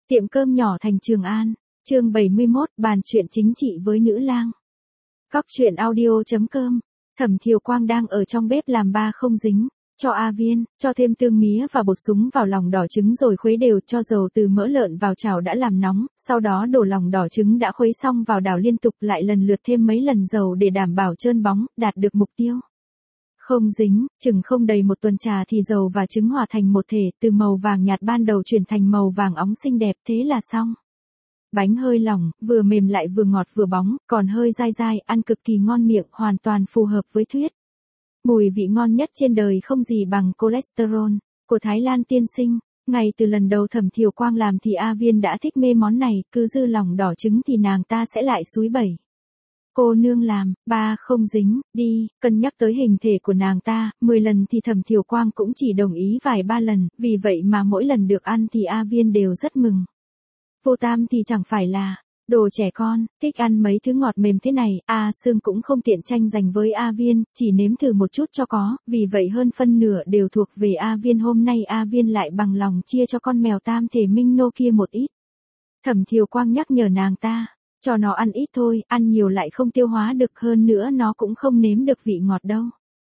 Tiệm cơm nhỏ thành Trường An, chương 71, bàn chuyện chính trị với nữ lang. Góc chuyện audio.com, Thẩm Thiều Quang đang ở trong bếp làm ba không dính, cho A Viên, cho thêm tương mía và bột súng vào lòng đỏ trứng rồi khuấy đều, cho dầu từ mỡ lợn vào chảo đã làm nóng, sau đó đổ lòng đỏ trứng đã khuấy xong vào đảo liên tục lại lần lượt thêm mấy lần dầu để đảm bảo trơn bóng, đạt được mục tiêu. Không dính, chừng không đầy một tuần trà thì dầu và trứng hòa thành một thể, từ màu vàng nhạt ban đầu chuyển thành màu vàng óng xinh đẹp, thế là xong. Bánh hơi lỏng, vừa mềm lại vừa ngọt vừa bóng, còn hơi dai dai, ăn cực kỳ ngon miệng, hoàn toàn phù hợp với Thuyết. Mùi vị ngon nhất trên đời không gì bằng cholesterol của Thái Lan tiên sinh. Ngay từ lần đầu Thẩm Thiều Quang làm thì A Viên đã thích mê món này, cứ dư lòng đỏ trứng thì nàng ta sẽ lại xúi bẩy. Cô nương làm, ba không dính, đi, cân nhắc tới hình thể của nàng ta, 10 lần thì Thẩm Thiều Quang cũng chỉ đồng ý vài ba lần, vì vậy mà mỗi lần được ăn thì A Viên đều rất mừng. Vô Tam thì chẳng phải là đồ trẻ con, thích ăn mấy thứ ngọt mềm thế này, A Sương cũng không tiện tranh giành với A Viên, chỉ nếm thử một chút cho có, vì vậy hơn phân nửa đều thuộc về A Viên. Hôm nay A Viên lại bằng lòng chia cho con mèo tam thể Minh Nô kia một ít. Thẩm Thiều Quang nhắc nhở nàng ta, cho nó ăn ít thôi, ăn nhiều lại không tiêu hóa được, hơn nữa nó cũng không nếm được vị ngọt đâu.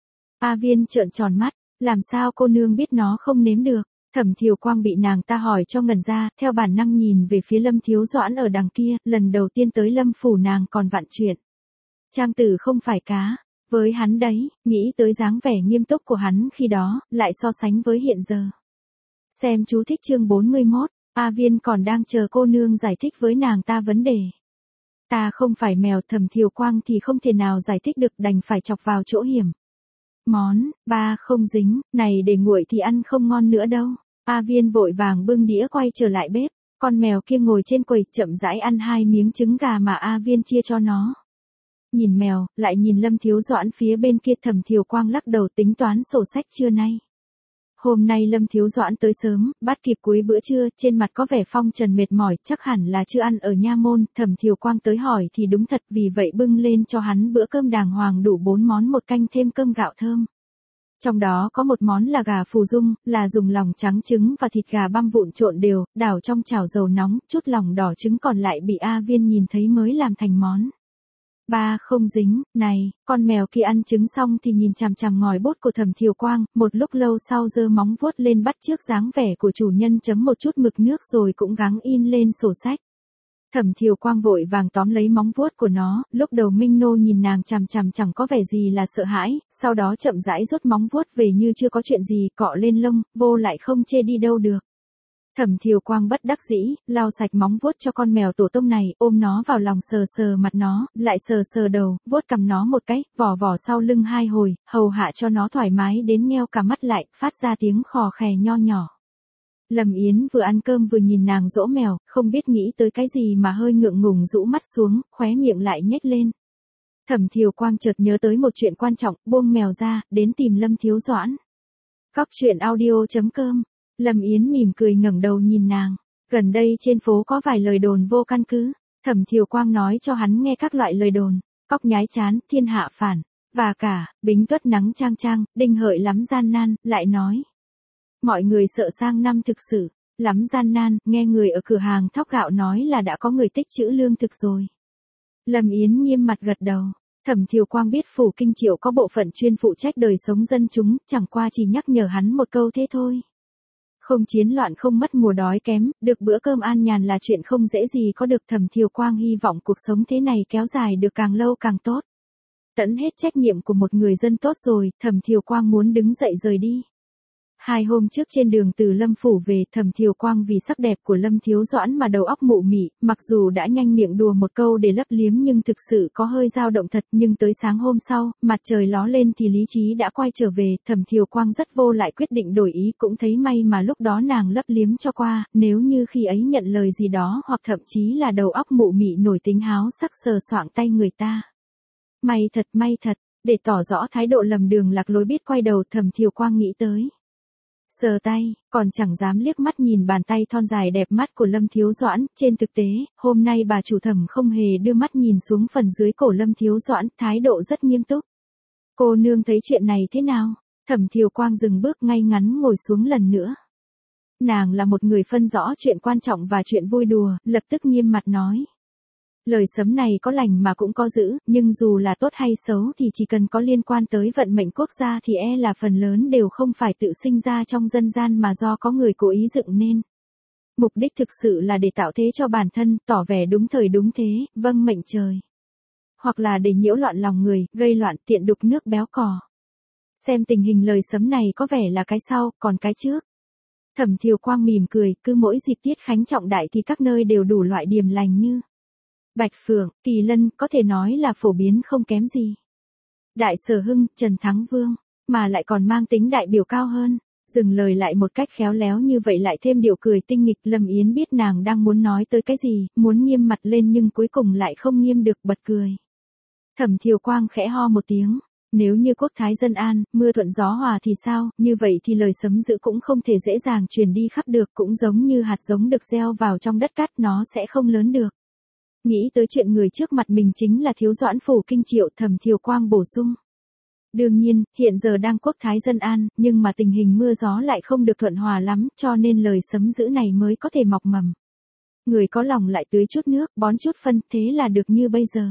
A Viên trợn tròn mắt, làm sao cô nương biết nó không nếm được? Thẩm Thiều Quang bị nàng ta hỏi cho ngẩn ra, theo bản năng nhìn về phía Lâm Thiếu Doãn ở đằng kia, lần đầu tiên tới Lâm phủ nàng còn vặn chuyện. Trang tử không phải cá, với hắn đấy, nghĩ tới dáng vẻ nghiêm túc của hắn khi đó, lại so sánh với hiện giờ. Xem chú thích chương 41, A Viên còn đang chờ cô nương giải thích với nàng ta vấn đề. Ta không phải mèo, Thẩm Thiều Quang thì không thể nào giải thích được, đành phải chọc vào chỗ hiểm. Món, ba không dính, này để nguội thì ăn không ngon nữa đâu. A Viên vội vàng bưng đĩa quay trở lại bếp, con mèo kia ngồi trên quầy chậm rãi ăn 2 miếng trứng gà mà A Viên chia cho nó. Nhìn mèo, lại nhìn Lâm Thiếu Doãn phía bên kia, Thẩm Thiều Quang lắc đầu tính toán sổ sách trưa nay. Hôm nay Lâm Thiếu Doãn tới sớm, bắt kịp cuối bữa trưa, trên mặt có vẻ phong trần mệt mỏi, chắc hẳn là chưa ăn ở nha môn. Thẩm Thiều Quang tới hỏi thì đúng thật, vì vậy bưng lên cho hắn bữa cơm đàng hoàng đủ 4 món, một canh thêm cơm gạo thơm. Trong đó có một món là gà phù dung, là dùng lòng trắng trứng và thịt gà băm vụn trộn đều, đảo trong chảo dầu nóng, chút lòng đỏ trứng còn lại bị A Viên nhìn thấy mới làm thành món. Ba không dính, này, con mèo kia ăn trứng xong thì nhìn chằm chằm ngòi bút của Thẩm Thiều Quang, một lúc lâu sau giơ móng vuốt lên bắt chước dáng vẻ của chủ nhân, chấm một chút mực nước rồi cũng gắng in lên sổ sách. Thẩm Thiều Quang vội vàng tóm lấy móng vuốt của nó, lúc đầu Minh Nô nhìn nàng chằm chằm chẳng có vẻ gì là sợ hãi, sau đó chậm rãi rút móng vuốt về như chưa có chuyện gì, cọ lên lông, vô lại không chê đi đâu được. Thẩm Thiều Quang bất đắc dĩ, lau sạch móng vuốt cho con mèo tổ tông này, ôm nó vào lòng sờ sờ mặt nó, lại sờ sờ đầu, vuốt cằm nó một cái, vò vò sau lưng 2 hồi, hầu hạ cho nó thoải mái đến nheo cả mắt lại, phát ra tiếng khò khè nho nhỏ. Lâm Yến vừa ăn cơm vừa nhìn nàng dỗ mèo, không biết nghĩ tới cái gì mà hơi ngượng ngùng rũ mắt xuống, khóe miệng lại nhếch lên. Thẩm Thiều Quang chợt nhớ tới một chuyện quan trọng, buông mèo ra, đến tìm Lâm Thiếu Doãn. Góc chuyện audio.com, Lâm Yến mỉm cười ngẩng đầu nhìn nàng. Gần đây trên phố có vài lời đồn vô căn cứ. Thẩm Thiều Quang nói cho hắn nghe các loại lời đồn, cóc nhái chán, thiên hạ phản, và cả, Bính Tuất nắng trang trang, Đinh Hợi lắm gian nan, lại nói. Mọi người sợ sang năm thực sự lắm gian nan, nghe người ở cửa hàng thóc gạo nói là đã có người tích trữ lương thực rồi. Lâm Yến nghiêm mặt gật đầu. Thẩm Thiều Quang biết phủ Kinh Triệu có bộ phận chuyên phụ trách đời sống dân chúng, chẳng qua chỉ nhắc nhở hắn một câu thế thôi. Không chiến loạn không mất mùa đói kém, được bữa cơm an nhàn là chuyện không dễ gì có được. Thẩm Thiều Quang hy vọng cuộc sống thế này kéo dài được càng lâu càng tốt. Tận hết trách nhiệm của một người dân tốt rồi, Thẩm Thiều Quang muốn đứng dậy rời đi. 2 hôm trước trên đường từ Lâm phủ về, Thẩm Thiều Quang vì sắc đẹp của Lâm Thiếu Doãn mà đầu óc mụ mị, mặc dù đã nhanh miệng đùa một câu để lấp liếm nhưng thực sự có hơi dao động thật. Nhưng tới sáng hôm sau, mặt trời ló lên thì lý trí đã quay trở về, Thẩm Thiều Quang rất vô lại quyết định đổi ý, cũng thấy may mà lúc đó nàng lấp liếm cho qua, nếu như khi ấy nhận lời gì đó hoặc thậm chí là đầu óc mụ mị nổi tính háo sắc sờ soạng tay người ta. May thật, để tỏ rõ thái độ lầm đường lạc lối biết quay đầu, Thẩm Thiều Quang nghĩ tới. Sờ tay, còn chẳng dám liếc mắt nhìn bàn tay thon dài đẹp mắt của Lâm Thiếu Doãn. Trên thực tế, hôm nay bà chủ Thẩm không hề đưa mắt nhìn xuống phần dưới cổ Lâm Thiếu Doãn, thái độ rất nghiêm túc. Cô nương thấy chuyện này thế nào? Thẩm Thiều Quang dừng bước ngay ngắn ngồi xuống lần nữa. Nàng là một người phân rõ chuyện quan trọng và chuyện vui đùa, lập tức nghiêm mặt nói. Lời sấm này có lành mà cũng có dữ, nhưng dù là tốt hay xấu thì chỉ cần có liên quan tới vận mệnh quốc gia thì là phần lớn đều không phải tự sinh ra trong dân gian mà do có người cố ý dựng nên. Mục đích thực sự là để tạo thế cho bản thân, tỏ vẻ đúng thời đúng thế, vâng mệnh trời. Hoặc là để nhiễu loạn lòng người, gây loạn tiện đục nước béo cò. Xem tình hình lời sấm này có vẻ là cái sau, còn cái trước. Thẩm Thiều Quang mỉm cười, cứ mỗi dịp tiết khánh trọng đại thì các nơi đều đủ loại điềm lành như Bạch Phượng, Kỳ Lân, có thể nói là phổ biến không kém gì. Đại Sở Hưng, Trần Thắng Vương, mà lại còn mang tính đại biểu cao hơn. Dừng lời lại một cách khéo léo như vậy lại thêm điệu cười tinh nghịch. Lâm Yến biết nàng đang muốn nói tới cái gì, muốn nghiêm mặt lên nhưng cuối cùng lại không nghiêm được, bật cười. Thẩm Thiều Quang khẽ ho một tiếng. Nếu như quốc thái dân an, mưa thuận gió hòa thì sao, như vậy thì lời sấm dữ cũng không thể dễ dàng truyền đi khắp được, cũng giống như hạt giống được gieo vào trong đất cát nó sẽ không lớn được. Nghĩ tới chuyện người trước mặt mình chính là Thiếu Doãn Phủ Kinh Triệu, Thẩm Thiều Quang bổ sung. Đương nhiên, hiện giờ đang quốc thái dân an, nhưng mà tình hình mưa gió lại không được thuận hòa lắm, cho nên lời sấm dữ này mới có thể mọc mầm. Người có lòng lại tưới chút nước, bón chút phân, thế là được như bây giờ.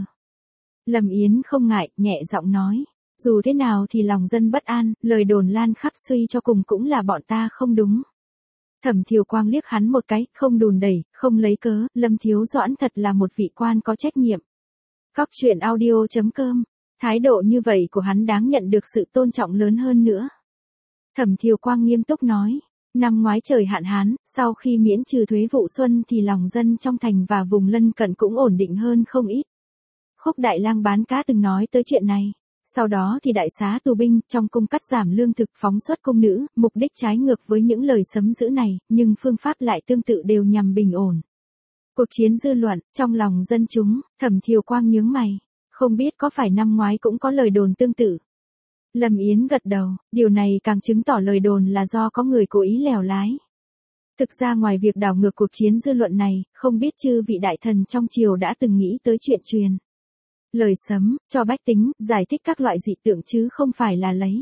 Lâm Yến không ngại, nhẹ giọng nói. Dù thế nào thì lòng dân bất an, lời đồn lan khắp suy cho cùng cũng là bọn ta không đúng. Thẩm Thiều Quang liếc hắn một cái, không đùn đẩy, không lấy cớ, Lâm Thiếu Doãn thật là một vị quan có trách nhiệm. Cóc truyện audio.com, thái độ như vậy của hắn đáng nhận được sự tôn trọng lớn hơn nữa. Thẩm Thiều Quang nghiêm túc nói, năm ngoái trời hạn hán, sau khi miễn trừ thuế vụ xuân thì lòng dân trong thành và vùng lân cận cũng ổn định hơn không ít. Khúc Đại Lang bán cá từng nói tới chuyện này. Sau đó thì đại xá tù binh, trong cung cắt giảm lương thực, phóng xuất cung nữ, mục đích trái ngược với những lời sấm dữ này, nhưng phương pháp lại tương tự đều nhằm bình ổn. Cuộc chiến dư luận, trong lòng dân chúng, Thẩm Thiều Quang nhướng mày, không biết có phải năm ngoái cũng có lời đồn tương tự. Lâm Yến gật đầu, điều này càng chứng tỏ lời đồn là do có người cố ý lèo lái. Thực ra ngoài việc đảo ngược cuộc chiến dư luận này, không biết chư vị đại thần trong triều đã từng nghĩ tới chuyện truyền lời sấm, cho bách tính, giải thích các loại dị tượng chứ không phải là lấy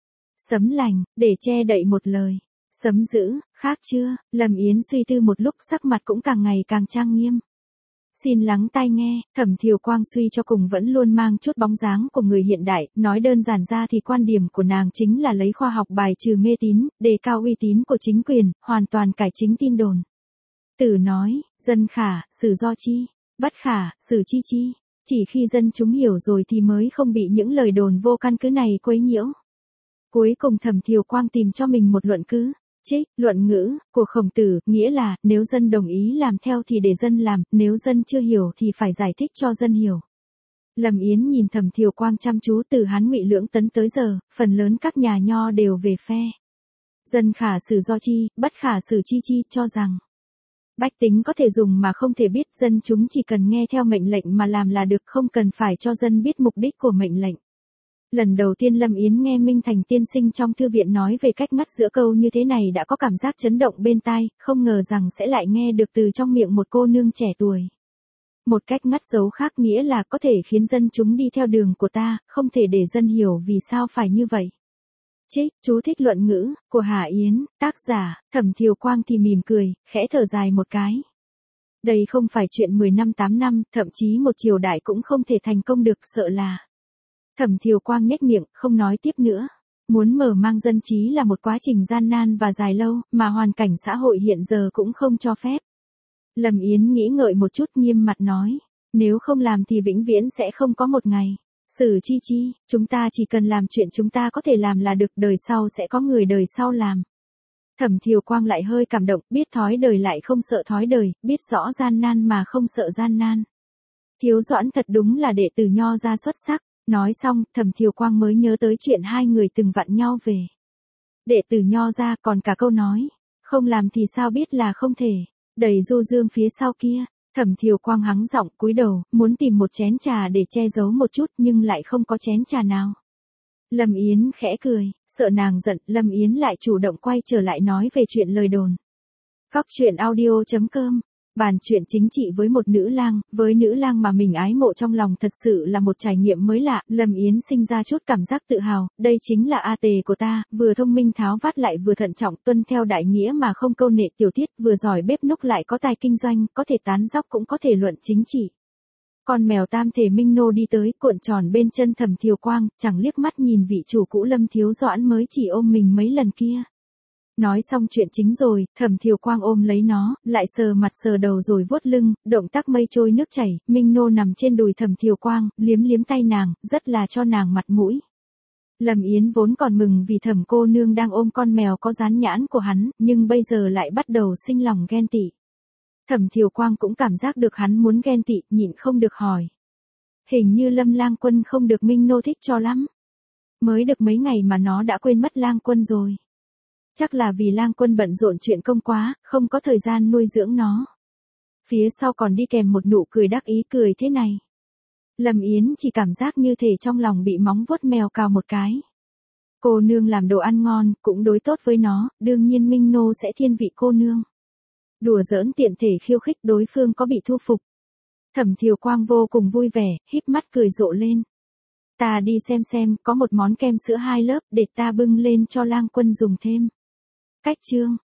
sấm lành, để che đậy một lời. Sấm dữ, khác chưa? Lâm Yến suy tư một lúc, sắc mặt cũng càng ngày càng trang nghiêm. Xin lắng tai nghe, Thẩm Thiều Quang suy cho cùng vẫn luôn mang chút bóng dáng của người hiện đại, nói đơn giản ra thì quan điểm của nàng chính là lấy khoa học bài trừ mê tín, đề cao uy tín của chính quyền, hoàn toàn cải chính tin đồn. Tử nói, dân khả, xử do chi, bất khả, xử chi chi. Chỉ khi dân chúng hiểu rồi thì mới không bị những lời đồn vô căn cứ này quấy nhiễu. Cuối cùng Thẩm Thiều Quang tìm cho mình một luận cứ, trích, luận ngữ, của Khổng Tử, nghĩa là, nếu dân đồng ý làm theo thì để dân làm, nếu dân chưa hiểu thì phải giải thích cho dân hiểu. Lâm Yến nhìn Thẩm Thiều Quang chăm chú từ Hán Ngụy Lưỡng Tấn tới giờ, phần lớn các nhà nho đều về phe dân khả xử do chi, bất khả xử chi chi, cho rằng bách tính có thể dùng mà không thể biết, dân chúng chỉ cần nghe theo mệnh lệnh mà làm là được, không cần phải cho dân biết mục đích của mệnh lệnh. Lần đầu tiên Lâm Yến nghe Minh Thành tiên sinh trong thư viện nói về cách ngắt giữa câu như thế này đã có cảm giác chấn động bên tai, không ngờ rằng sẽ lại nghe được từ trong miệng một cô nương trẻ tuổi. Một cách ngắt dấu khác nghĩa là có thể khiến dân chúng đi theo đường của ta, không thể để dân hiểu vì sao phải như vậy. Trích, chú thích luận ngữ, của Hà Yến, tác giả, Thẩm Thiều Quang thì mỉm cười, khẽ thở dài một cái. Đây không phải chuyện 10 năm 8 năm, thậm chí một triều đại cũng không thể thành công được, sợ là. Thẩm Thiều Quang nhếch miệng, không nói tiếp nữa. Muốn mở mang dân trí là một quá trình gian nan và dài lâu, mà hoàn cảnh xã hội hiện giờ cũng không cho phép. Lâm Yến nghĩ ngợi một chút, nghiêm mặt nói, nếu không làm thì vĩnh viễn sẽ không có một ngày. Xử chi chi, chúng ta chỉ cần làm chuyện chúng ta có thể làm là được, đời sau sẽ có người đời sau làm. Thẩm Thiều Quang lại hơi cảm động, biết thói đời lại không sợ thói đời, biết rõ gian nan mà không sợ gian nan. Thiếu Doãn thật đúng là đệ tử nho gia xuất sắc. Nói xong, Thẩm Thiều Quang mới nhớ tới chuyện hai người từng vặn nhau về đệ tử nho gia, còn cả câu nói, không làm thì sao biết là không thể, đầy du dương phía sau kia. Thẩm Thiều Quang hắng giọng cúi đầu, muốn tìm một chén trà để che giấu một chút nhưng lại không có chén trà nào. Lâm Yến khẽ cười, sợ nàng giận, Lâm Yến lại chủ động quay trở lại nói về chuyện lời đồn. Cóc truyện audio.com Bàn chuyện chính trị với một nữ lang, với nữ lang mà mình ái mộ trong lòng thật sự là một trải nghiệm mới lạ, Lâm Yến sinh ra chút cảm giác tự hào, đây chính là A Tề của ta, vừa thông minh tháo vát lại vừa thận trọng tuân theo đại nghĩa mà không câu nệ tiểu tiết, vừa giỏi bếp núc lại có tài kinh doanh, có thể tán dóc cũng có thể luận chính trị. Con mèo tam thể Minh Nô đi tới, cuộn tròn bên chân Thẩm Thiều Quang, chẳng liếc mắt nhìn vị chủ cũ Lâm Thiếu Doãn mới chỉ ôm mình mấy lần kia. Nói xong chuyện chính rồi, Thẩm Thiều Quang ôm lấy nó, lại sờ mặt sờ đầu rồi vuốt lưng, động tác mây trôi nước chảy, Minh Nô nằm trên đùi Thẩm Thiều Quang, liếm liếm tay nàng, rất là cho nàng mặt mũi. Lâm Yến vốn còn mừng vì Thẩm cô nương đang ôm con mèo có dán nhãn của hắn, nhưng bây giờ lại bắt đầu sinh lòng ghen tị. Thẩm Thiều Quang cũng cảm giác được hắn muốn ghen tị, nhịn không được hỏi. Hình như Lâm Lang Quân không được Minh Nô thích cho lắm. Mới được mấy ngày mà nó đã quên mất Lang Quân rồi. Chắc là vì Lang Quân bận rộn chuyện công quá, không có thời gian nuôi dưỡng nó. Phía sau còn đi kèm một nụ cười đắc ý cười thế này. Lâm Yến chỉ cảm giác như thể trong lòng bị móng vuốt mèo cào một cái. Cô nương làm đồ ăn ngon, cũng đối tốt với nó, đương nhiên Minh Nô sẽ thiên vị cô nương. Đùa giỡn tiện thể khiêu khích đối phương có bị thu phục. Thẩm Thiều Quang vô cùng vui vẻ, híp mắt cười rộ lên. Ta đi xem, có một món kem sữa 2 lớp để ta bưng lên cho Lang Quân dùng thêm. Cách chương